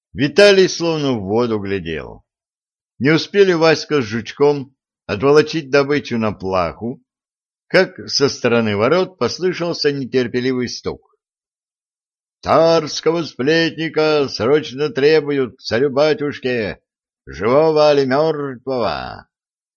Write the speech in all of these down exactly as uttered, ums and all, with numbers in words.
Виталий словно в воду глядел. Не успели Васька с Жучком отволочить добычу на плаху, как со стороны ворот послышался нетерпеливый стук. «Царского сплетника срочно требуют к царю-батюшке, живого или мертвого!»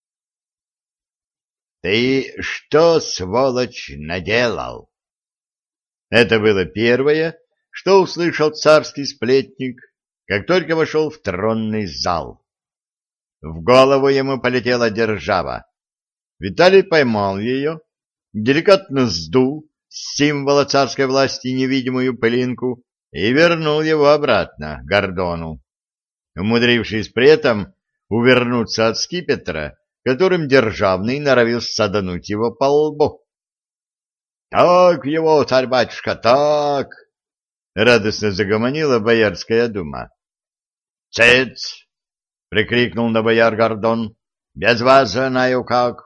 «Ты что, сволочь, наделал?» Это было первое, что услышал царский сплетник, как только вошел в тронный зал. В голову ему полетела держава. Виталий поймал ее, деликатно сдул с символа царской власти невидимую пылинку и вернул его обратно к Гордону, умудрившись при этом увернуться от скипетра, которым державный норовил садануть его по лбу. — Так его, царь-батюшка, так! — радостно загомонила Боярская дума. — Цец! — прикрикнул на бояр Гордон. — Без вас знаю как.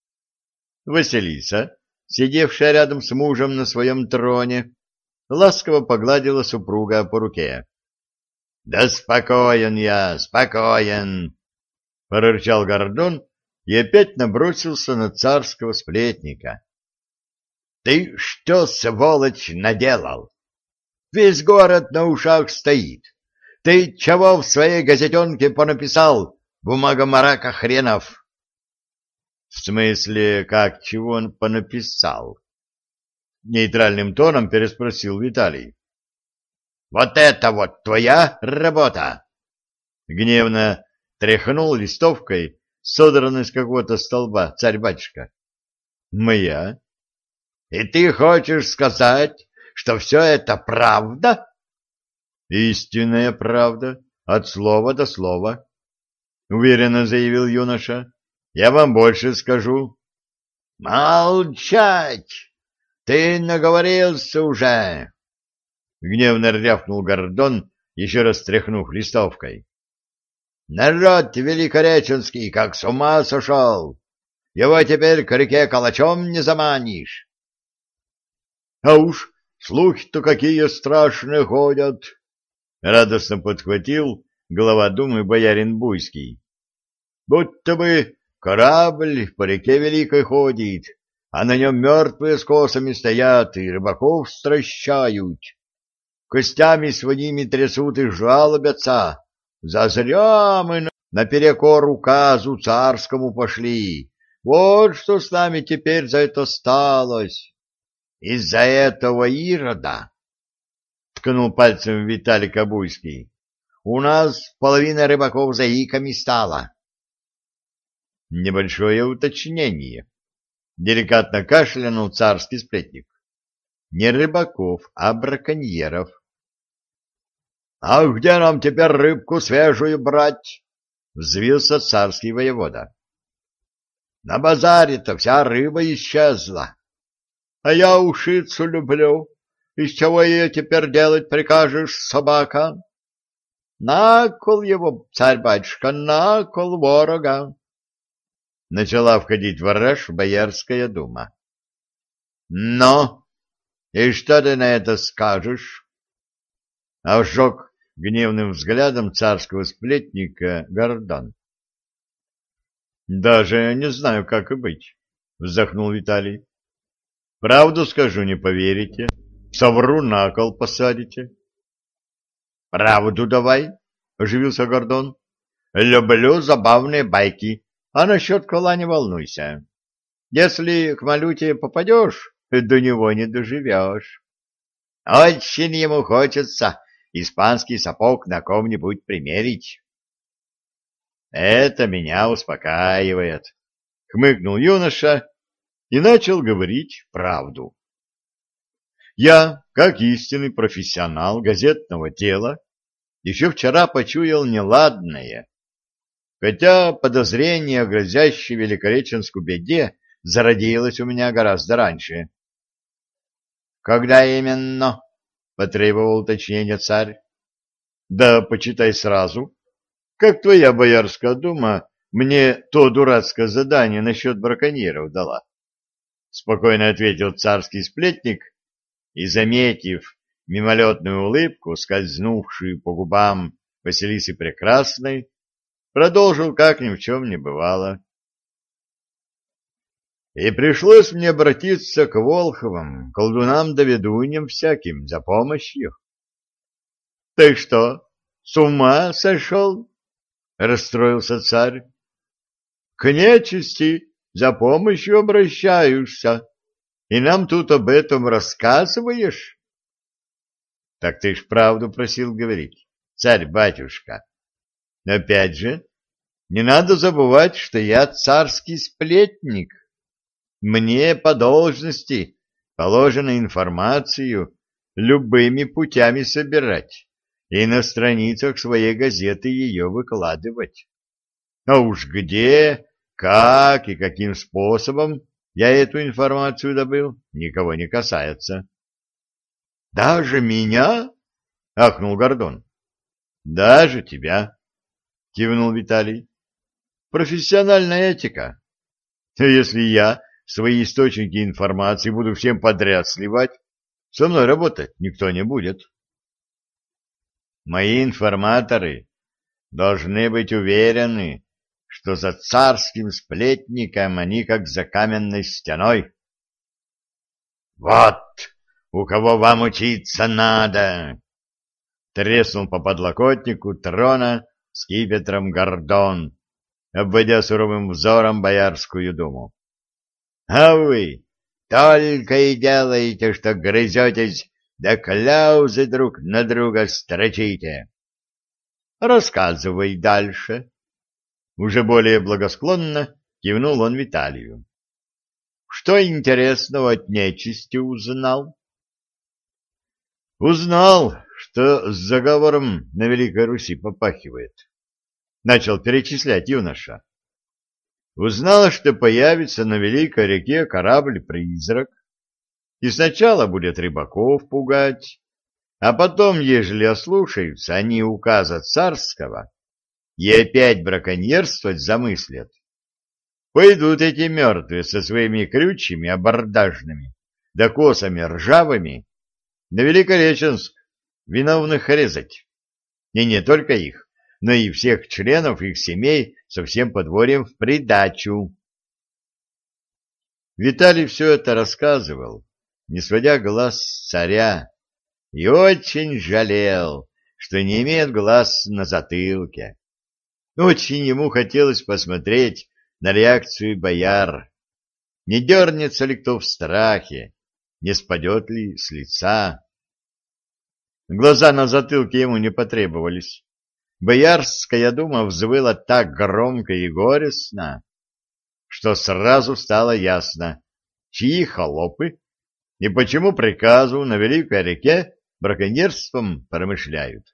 Василиса, сидевшая рядом с мужем на своем троне, ласково погладила супруга по руке. — Да спокоен я, спокоен! — прорычал Гордон и опять набросился на царского сплетника. — Ты что, сволочь, наделал? Весь город на ушах стоит. Ты чего в своей газетенке понаписал, бумага-марака хренов? — В смысле, как чего он понаписал? — нейтральным тоном переспросил Виталий. — Вот это вот твоя работа! — гневно тряхнул листовкой, содранной с какого-то столба, царь-батюшка. — Моя? — И ты хочешь сказать, что все это правда? — Истинная правда, от слова до слова, — уверенно заявил юноша. — Я вам больше скажу. — Молчать! Ты наговорился уже! — гневно рявкнул Гордон, еще раз тряхнув листовкой. — Народ великореченский как с ума сошел! Его теперь к реке калачом не заманишь. — А уж слухи-то какие страшные ходят! — радостно подхватил глава думы боярин Буйский. — Будто бы корабль по реке Великой ходит, а на нем мертвые с косами стоят и рыбаков стращают. Костями своими трясут и жалобятся. Зазря мы наперекор указу царскому пошли. Вот что с нами теперь за это сталось. Из-за этого Ирода, — ткнул пальцем Виталий Кабуйский, — у нас половина рыбаков заиками стала. Небольшое уточнение. Деликатно кашлянул царский сплетник. Не рыбаков, а браконьеров. — А где нам теперь рыбку свежую брать? — взвился царский воевода. — На базаре-то вся рыба исчезла. А я ушицу люблю. Из чего ее теперь делать прикажешь, собака? На кол его, царь-батюшка, на кол ворога. Начала входить в раж Боярская дума. — Но! И что ты на это скажешь? А вжег гневным взглядом царского сплетника Гордон. — Даже не знаю, как и быть, — вздохнул Виталий. — Правду скажу, не поверите. Совру, на кол посадите. — Правду давай, — оживился Гордон. — Люблю забавные байки. А насчет кола не волнуйся. Если к Малюте попадешь, до него не доживешь. Очень ему хочется испанский сапог на ком-нибудь примерить. Это меня успокаивает, — хмыкнул юноша и начал говорить правду. Я, как истинный профессионал газетного дела, еще вчера почуял неладное. Хотя подозрение о грозящей Великореченскую беде зародилось у меня гораздо раньше. — Когда именно? — потребовал уточнения царь. — Да почитай сразу. Как твоя Боярская дума мне то дурацкое задание насчет браконьеров дала? — спокойно ответил царский сплетник и, заметив мимолетную улыбку, скользнувшую по губам Василисы Прекрасной, продолжил, как ни в чем не бывало. И пришлось мне обратиться к Волховым, колдунам да ведуньям всяким, за помощью. — Ты что, с ума сошел? — расстроился царь. — К нечисти за помощью обращаешься, и нам тут об этом рассказываешь? — Так ты ж правду просил говорить, царь-батюшка. Но опять же, не надо забывать, что я царский сплетник. Мне по должности положено информацию любыми путями собирать и на страницах своей газеты ее выкладывать. А уж где, как и каким способом я эту информацию добыл, никого не касается. — Даже меня? — ахнул Гордон. — Даже тебя, — кивнул Виталий. — Профессиональная этика. Если я свои источники информации буду всем подряд сливать, со мной работать никто не будет. Мои информаторы должны быть уверены, что за царским сплетником они как за каменной стеной. — Вот у кого вам учиться надо! — треснул по подлокотнику трона скипетром Гордон, обводя суровым взором Боярскую думу. — А вы только и делаете, что грызетесь, да кляузы друг на друга строчите. — Рассказывай дальше. Уже более благосклонно кивнул он Виталию. — Что интересного от нечисти узнал? — Узнал, что с заговором на Великой Руси попахивает. Начал перечислять юноша. Узнал, что появится на Великой реке корабль-призрак, и сначала будет рыбаков пугать, а потом, ежели ослушаются они указа царского и опять браконьерствовать замыслят, пойдут эти мертвые со своими крючьями абордажными да косами ржавыми на Великореченск виновных резать, и не только их, но и всех членов их семей со всем подворьем в придачу. Виталий все это рассказывал, не сводя глаз с царя, и очень жалел, что не имеет глаз на затылке. Очень ему хотелось посмотреть на реакцию бояр. Не дернется ли кто в страхе, не спадет ли с лица. Глаза на затылке ему не потребовались. Боярская дума взвыла так громко и горестно, что сразу стало ясно, чьи холопы и почему приказу на Великой реке браконьерством промышляют.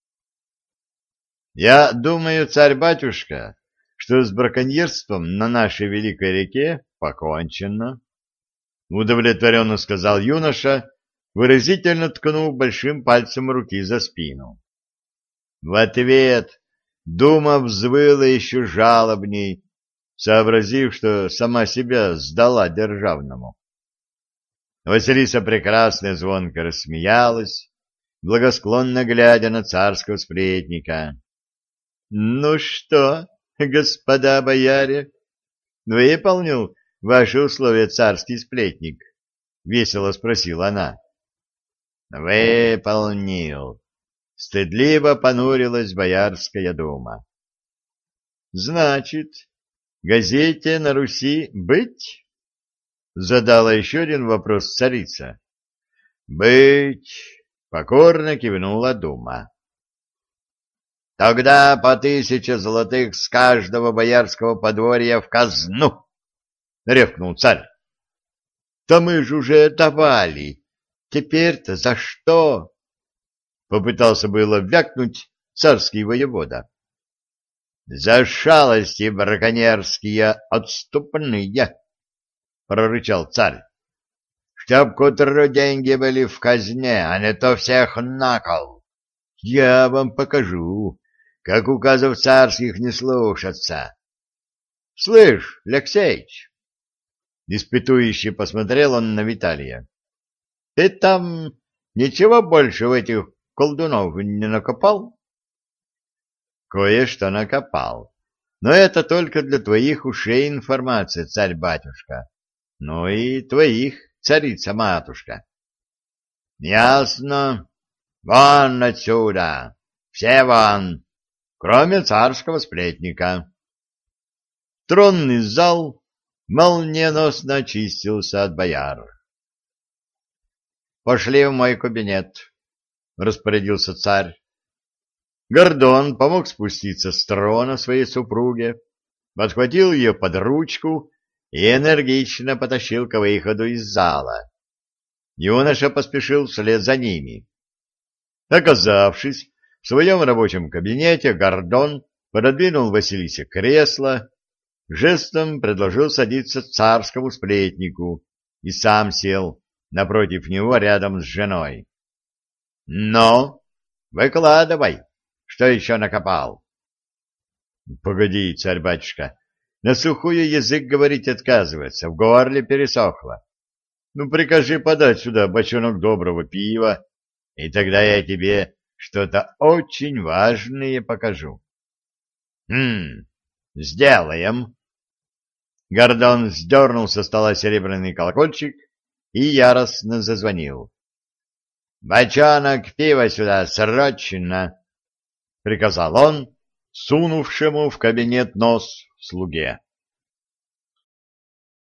Я думаю, царь-батюшка, что с браконьерством на нашей Великой реке покончено, удовлетворенно сказал юноша, выразительно ткнув большим пальцем руки за спину. В ответ дума взвыла еще жалобней, сообразив, что сама себя сдала державному. Василиса Прекрасная звонко рассмеялась, благосклонно глядя на царского сплетника. — Ну что, господа бояре, выполнил ваши условия царский сплетник? — весело спросила она. — Выполнил. Стыдливо понурилась Боярская дума. — Значит, газете на Руси быть? — задала еще один вопрос царица. — Быть, — покорно кивнула дума. — Тогда по тысяче золотых с каждого боярского подворья в казну, — рявкнул царь. — Да мы же уже давали. Теперь-то за что? Попытался было вякнуть царский воевода. — За шалости браконьерские отступные, — прорычал царь. — Чтоб к утру деньги были в казне, а не то всех на кол. Я вам покажу, как указов царских не слушаться. — Слышь, Алексеич! — испытующе посмотрел он на Виталия. — Ты там ничего больше в этих колдунов не накопал? кое-что накопал. Но это только для твоих ушей информация, царь-батюшка. Ну и твоих, царица-матушка. Ясно. Вон отсюда. Все вон, кроме царского сплетника. Тронный зал молниеносно очистился от бояр. «Пошли в мой кабинет», — распорядился царь. Гордон помог спуститься с трона своей супруге, подхватил ее под ручку и энергично потащил к выходу из зала. Юноша поспешил вслед за ними. Оказавшись в своем рабочем кабинете, Гордон пододвинул Василисе кресло, жестом предложил садиться царскому сплетнику и сам сел напротив него рядом с женой. — Ну, выкладывай, что еще накопал? — Погоди, царь-батюшка, на сухую язык говорить отказывается, в горле пересохло. Ну, прикажи подать сюда бочонок доброго пива, и тогда я тебе что-то очень важное покажу. — Хм, сделаем. Гордон сдернул со стола серебряный колокольчик и яростно зазвонил. — Бочонок пива сюда срочно! — приказал он, сунувшему в кабинет нос слуге.